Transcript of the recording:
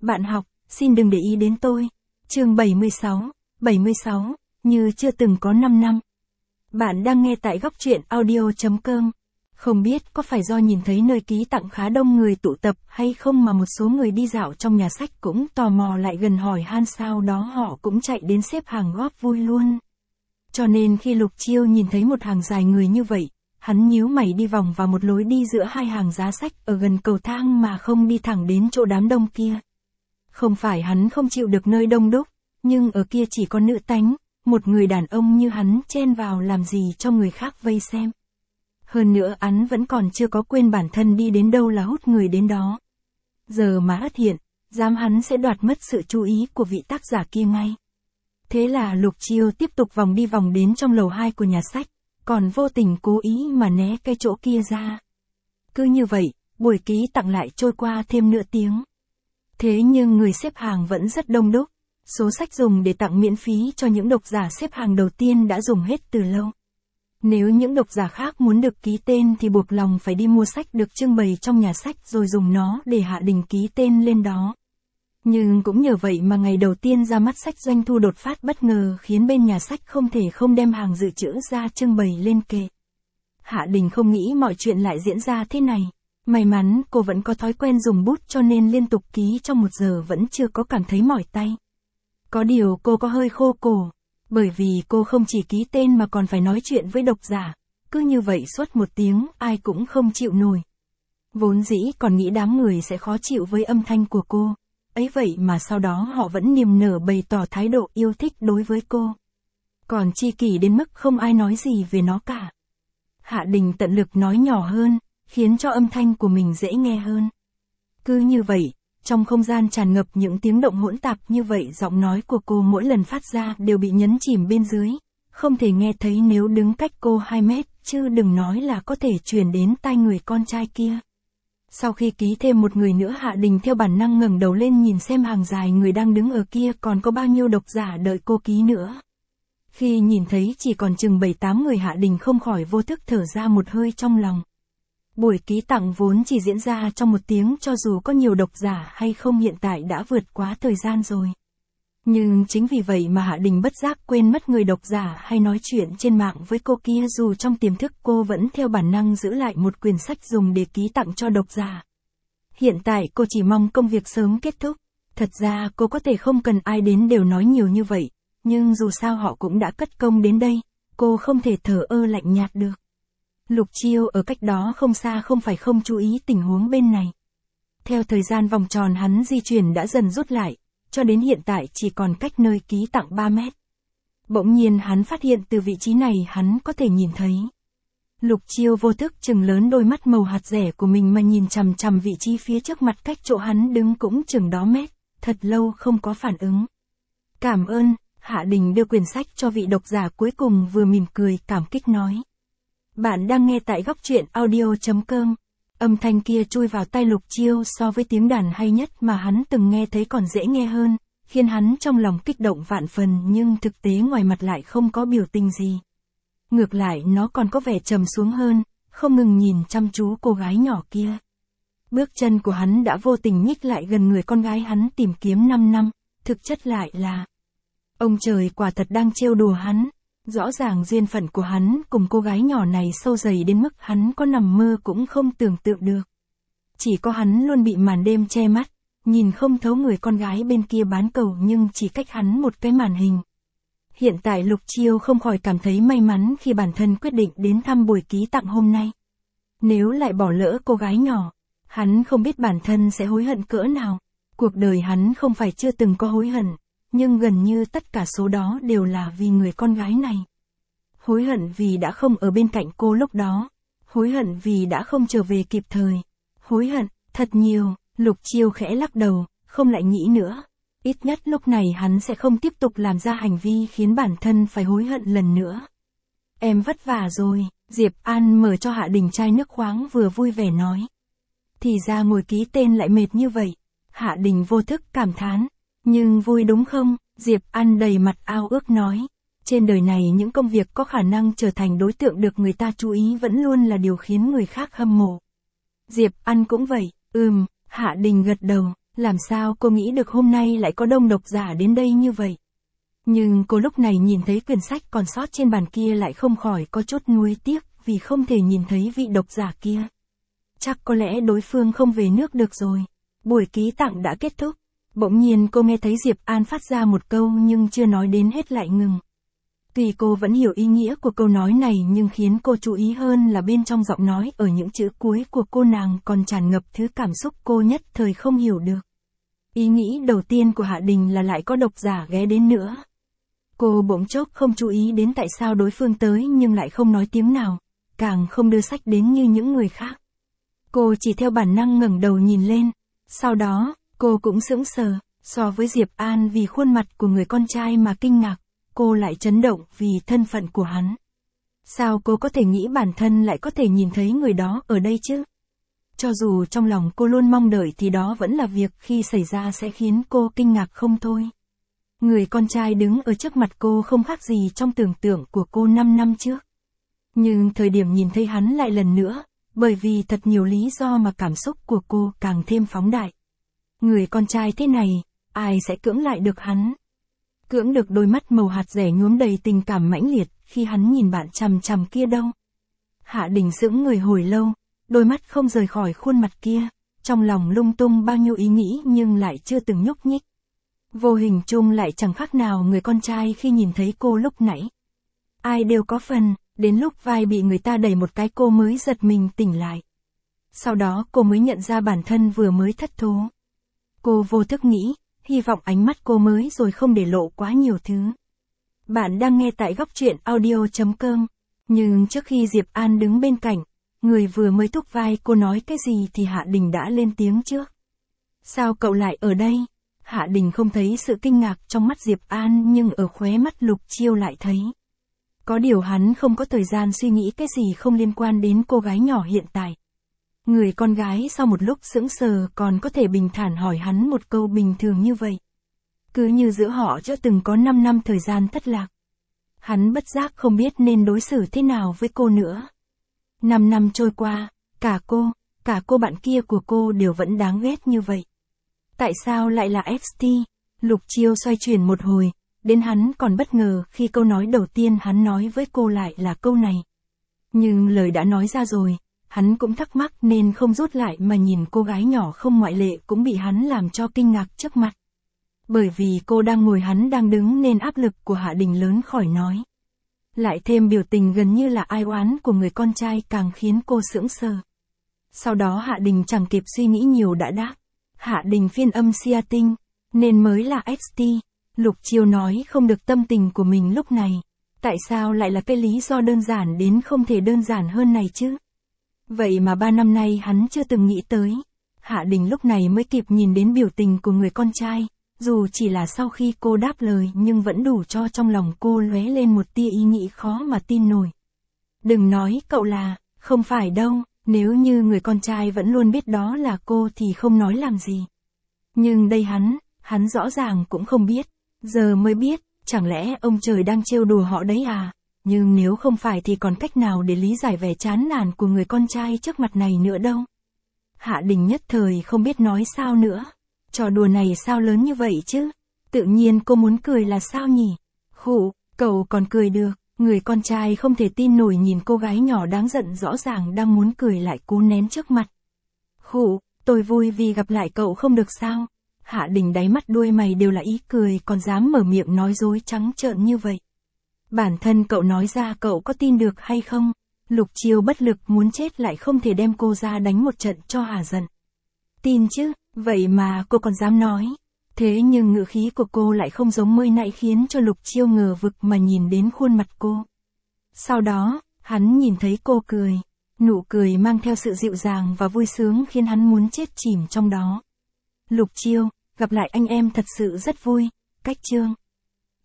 Bạn học, xin đừng để ý đến tôi. Chương 76, như chưa từng có 5 năm. Bạn đang nghe tại góc truyện audio.com. Không biết có phải do nhìn thấy nơi ký tặng khá đông người tụ tập hay không mà một số người đi dạo trong nhà sách cũng tò mò lại gần hỏi han, sau đó họ cũng chạy đến xếp hàng góp vui luôn. Cho nên khi Lục Chiêu nhìn thấy một hàng dài người như vậy, hắn nhíu mày đi vòng vào một lối đi giữa hai hàng giá sách ở gần cầu thang mà không đi thẳng đến chỗ đám đông kia. Không phải hắn không chịu được nơi đông đúc, nhưng ở kia chỉ có nữ tánh, một người đàn ông như hắn chen vào làm gì cho người khác vây xem. Hơn nữa hắn vẫn còn chưa có quên bản thân đi đến đâu là hút người đến đó. Giờ mà ất hiện, dám hắn sẽ đoạt mất sự chú ý của vị tác giả kia ngay. Thế là Lục Chiêu tiếp tục vòng đi vòng đến trong lầu 2 của nhà sách, còn vô tình cố ý mà né cái chỗ kia ra. Cứ như vậy, buổi ký tặng lại trôi qua thêm nửa tiếng. Thế nhưng người xếp hàng vẫn rất đông đúc, số sách dùng để tặng miễn phí cho những độc giả xếp hàng đầu tiên đã dùng hết từ lâu. Nếu những độc giả khác muốn được ký tên thì buộc lòng phải đi mua sách được trưng bày trong nhà sách rồi dùng nó để Hạ Đình ký tên lên đó. Nhưng cũng nhờ vậy mà ngày đầu tiên ra mắt sách doanh thu đột phát bất ngờ khiến bên nhà sách không thể không đem hàng dự trữ ra trưng bày lên kệ. Hạ Đình không nghĩ mọi chuyện lại diễn ra thế này. May mắn cô vẫn có thói quen dùng bút cho nên liên tục ký trong 1 giờ vẫn chưa có cảm thấy mỏi tay. Có điều cô có hơi khô cổ, bởi vì cô không chỉ ký tên mà còn phải nói chuyện với độc giả. Cứ như vậy suốt 1 tiếng ai cũng không chịu nổi. Vốn dĩ còn nghĩ đám người sẽ khó chịu với âm thanh của cô. Ấy vậy mà sau đó họ vẫn niềm nở bày tỏ thái độ yêu thích đối với cô. Còn chi kỷ đến mức không ai nói gì về nó cả. Hạ Đình tận lực nói nhỏ hơn, khiến cho âm thanh của mình dễ nghe hơn. Cứ như vậy, trong không gian tràn ngập những tiếng động hỗn tạp như vậy, giọng nói của cô mỗi lần phát ra đều bị nhấn chìm bên dưới, không thể nghe thấy nếu đứng cách cô 2 mét, chứ đừng nói là có thể truyền đến tai người con trai kia. Sau khi ký thêm một người nữa, Hạ Đình theo bản năng ngẩng đầu lên nhìn xem hàng dài người đang đứng ở kia còn có bao nhiêu độc giả đợi cô ký nữa. Khi nhìn thấy chỉ còn chừng 7-8 người, Hạ Đình không khỏi vô thức thở ra một hơi trong lòng. Buổi ký tặng vốn chỉ diễn ra trong 1 tiếng, cho dù có nhiều độc giả hay không hiện tại đã vượt quá thời gian rồi. Nhưng chính vì vậy mà Hạ Đình bất giác quên mất người độc giả hay nói chuyện trên mạng với cô kia, dù trong tiềm thức cô vẫn theo bản năng giữ lại một quyển sách dùng để ký tặng cho độc giả. Hiện tại cô chỉ mong công việc sớm kết thúc. Thật ra cô có thể không cần ai đến đều nói nhiều như vậy, nhưng dù sao họ cũng đã cất công đến đây, cô không thể thờ ơ lạnh nhạt được. Lục Chiêu ở cách đó không xa không phải không chú ý tình huống bên này. Theo thời gian vòng tròn hắn di chuyển đã dần rút lại, cho đến hiện tại chỉ còn cách nơi ký tặng 3 mét. Bỗng nhiên hắn phát hiện từ vị trí này hắn có thể nhìn thấy. Lục Chiêu vô thức chừng lớn đôi mắt màu hạt dẻ của mình mà nhìn chằm chằm vị trí phía trước mặt cách chỗ hắn đứng cũng chừng đó mét, thật lâu không có phản ứng. Cảm ơn, Hạ Đình đưa quyển sách cho vị độc giả cuối cùng vừa mỉm cười cảm kích nói. Bạn đang nghe tại góc truyện audio.com. Âm thanh kia chui vào tai Lục Chiêu so với tiếng đàn hay nhất mà hắn từng nghe thấy còn dễ nghe hơn, khiến hắn trong lòng kích động vạn phần, nhưng thực tế ngoài mặt lại không có biểu tình gì. Ngược lại nó còn có vẻ trầm xuống hơn, không ngừng nhìn chăm chú cô gái nhỏ kia. Bước chân của hắn đã vô tình nhích lại gần người con gái hắn tìm kiếm 5 năm, thực chất lại là ông trời quả thật đang trêu đùa hắn. Rõ ràng duyên phận của hắn cùng cô gái nhỏ này sâu dày đến mức hắn có nằm mơ cũng không tưởng tượng được. Chỉ có hắn luôn bị màn đêm che mắt, nhìn không thấu người con gái bên kia bán cầu nhưng chỉ cách hắn một cái màn hình. Hiện tại Lục Chiêu không khỏi cảm thấy may mắn khi bản thân quyết định đến thăm buổi ký tặng hôm nay. Nếu lại bỏ lỡ cô gái nhỏ, hắn không biết bản thân sẽ hối hận cỡ nào. Cuộc đời hắn không phải chưa từng có hối hận, nhưng gần như tất cả số đó đều là vì người con gái này. Hối hận vì đã không ở bên cạnh cô lúc đó. Hối hận vì đã không trở về kịp thời. Hối hận, thật nhiều. Lục Chiêu khẽ lắc đầu, không lại nghĩ nữa. Ít nhất lúc này hắn sẽ không tiếp tục làm ra hành vi khiến bản thân phải hối hận lần nữa. Em vất vả rồi, Diệp An mở cho Hạ Đình chai nước khoáng vừa vui vẻ nói. Thì ra ngồi ký tên lại mệt như vậy. Hạ Đình vô thức cảm thán. Nhưng vui đúng không? Diệp An đầy mặt ao ước nói. Trên đời này những công việc có khả năng trở thành đối tượng được người ta chú ý vẫn luôn là điều khiến người khác hâm mộ. Diệp An cũng vậy. Hạ Đình gật đầu. Làm sao cô nghĩ được hôm nay lại có đông độc giả đến đây như vậy? Nhưng cô lúc này nhìn thấy quyển sách còn sót trên bàn kia lại không khỏi có chút nuối tiếc vì không thể nhìn thấy vị độc giả kia. Chắc có lẽ đối phương không về nước được rồi. Buổi ký tặng đã kết thúc. Bỗng nhiên cô nghe thấy Diệp An phát ra một câu nhưng chưa nói đến hết lại ngừng. Tuy cô vẫn hiểu ý nghĩa của câu nói này nhưng khiến cô chú ý hơn là bên trong giọng nói ở những chữ cuối của cô nàng còn tràn ngập thứ cảm xúc cô nhất thời không hiểu được. Ý nghĩ đầu tiên của Hạ Đình là lại có độc giả ghé đến nữa. Cô bỗng chốc không chú ý đến tại sao đối phương tới nhưng lại không nói tiếng nào, càng không đưa sách đến như những người khác. Cô chỉ theo bản năng ngẩng đầu nhìn lên, sau đó, cô cũng sững sờ, so với Diệp An vì khuôn mặt của người con trai mà kinh ngạc, cô lại chấn động vì thân phận của hắn. Sao cô có thể nghĩ bản thân lại có thể nhìn thấy người đó ở đây chứ? Cho dù trong lòng cô luôn mong đợi thì đó vẫn là việc khi xảy ra sẽ khiến cô kinh ngạc không thôi. Người con trai đứng ở trước mặt cô không khác gì trong tưởng tượng của cô 5 năm trước. Nhưng thời điểm nhìn thấy hắn lại lần nữa, bởi vì thật nhiều lý do mà cảm xúc của cô càng thêm phóng đại. Người con trai thế này, ai sẽ cưỡng lại được hắn? Cưỡng được đôi mắt màu hạt rẻ nhuốm đầy tình cảm mãnh liệt khi hắn nhìn bạn chằm chằm kia đâu. Hạ Đình sững người hồi lâu, đôi mắt không rời khỏi khuôn mặt kia, trong lòng lung tung bao nhiêu ý nghĩ nhưng lại chưa từng nhúc nhích. Vô hình chung lại chẳng khác nào người con trai khi nhìn thấy cô lúc nãy. Ai đều có phần, đến lúc vai bị người ta đẩy một cái cô mới giật mình tỉnh lại. Sau đó cô mới nhận ra bản thân vừa mới thất thố. Cô vô thức nghĩ, hy vọng ánh mắt cô mới rồi không để lộ quá nhiều thứ. Bạn đang nghe tại góc truyện audio.com. Nhưng trước khi Diệp An đứng bên cạnh, người vừa mới thúc vai cô nói cái gì thì Hạ Đình đã lên tiếng trước. Sao cậu lại ở đây? Hạ Đình không thấy sự kinh ngạc trong mắt Diệp An nhưng ở khóe mắt Lục Chiêu lại thấy. Có điều hắn không có thời gian suy nghĩ cái gì không liên quan đến cô gái nhỏ hiện tại. Người con gái sau một lúc sững sờ còn có thể bình thản hỏi hắn một câu bình thường như vậy. Cứ như giữa họ chưa từng có 5 năm thời gian thất lạc. Hắn bất giác không biết nên đối xử thế nào với cô nữa. 5 năm trôi qua, cả cô bạn kia của cô đều vẫn đáng ghét như vậy. Tại sao lại là FT? Lục Chiêu xoay chuyển một hồi, đến hắn còn bất ngờ khi câu nói đầu tiên hắn nói với cô lại là câu này. Nhưng lời đã nói ra rồi, hắn cũng thắc mắc nên không rút lại mà nhìn cô gái nhỏ không ngoại lệ cũng bị hắn làm cho kinh ngạc trước mặt. Bởi vì cô đang ngồi hắn đang đứng nên áp lực của Hạ Đình lớn khỏi nói. Lại thêm biểu tình gần như là ai oán của người con trai càng khiến cô sững sờ. Sau đó Hạ Đình chẳng kịp suy nghĩ nhiều đã đáp. Hạ Đình phiên âm Sia Tinh, nên mới là FT. Lục Chiêu nói không được tâm tình của mình lúc này. Tại sao lại là cái lý do đơn giản đến không thể đơn giản hơn này chứ? Vậy mà 3 năm nay hắn chưa từng nghĩ tới. Hạ Đình lúc này mới kịp nhìn đến biểu tình của người con trai, dù chỉ là sau khi cô đáp lời nhưng vẫn đủ cho trong lòng cô lóe lên một tia ý nghĩ khó mà tin nổi. Đừng nói cậu là, không phải đâu, nếu như người con trai vẫn luôn biết đó là cô thì không nói làm gì. Nhưng đây hắn rõ ràng cũng không biết, giờ mới biết, chẳng lẽ ông trời đang trêu đùa họ đấy à? Nhưng nếu không phải thì còn cách nào để lý giải vẻ chán nản của người con trai trước mặt này nữa đâu. Hạ Đình nhất thời không biết nói sao nữa. Trò đùa này sao lớn như vậy chứ? Tự nhiên cô muốn cười là sao nhỉ? Khụ, cậu còn cười được. Người con trai không thể tin nổi nhìn cô gái nhỏ đáng giận rõ ràng đang muốn cười lại cố nén trước mặt. Khụ, tôi vui vì gặp lại cậu không được sao? Hạ Đình đáy mắt đuôi mày đều là ý cười còn dám mở miệng nói dối trắng trợn như vậy. Bản thân cậu nói ra cậu có tin được hay không? Lục Chiêu bất lực muốn chết lại không thể đem cô ra đánh một trận cho hả giận. Tin chứ, vậy mà cô còn dám nói. Thế nhưng ngữ khí của cô lại không giống mới nãy khiến cho Lục Chiêu ngờ vực mà nhìn đến khuôn mặt cô. Sau đó, hắn nhìn thấy cô cười. Nụ cười mang theo sự dịu dàng và vui sướng khiến hắn muốn chết chìm trong đó. Lục Chiêu, gặp lại anh em thật sự rất vui. Cách chương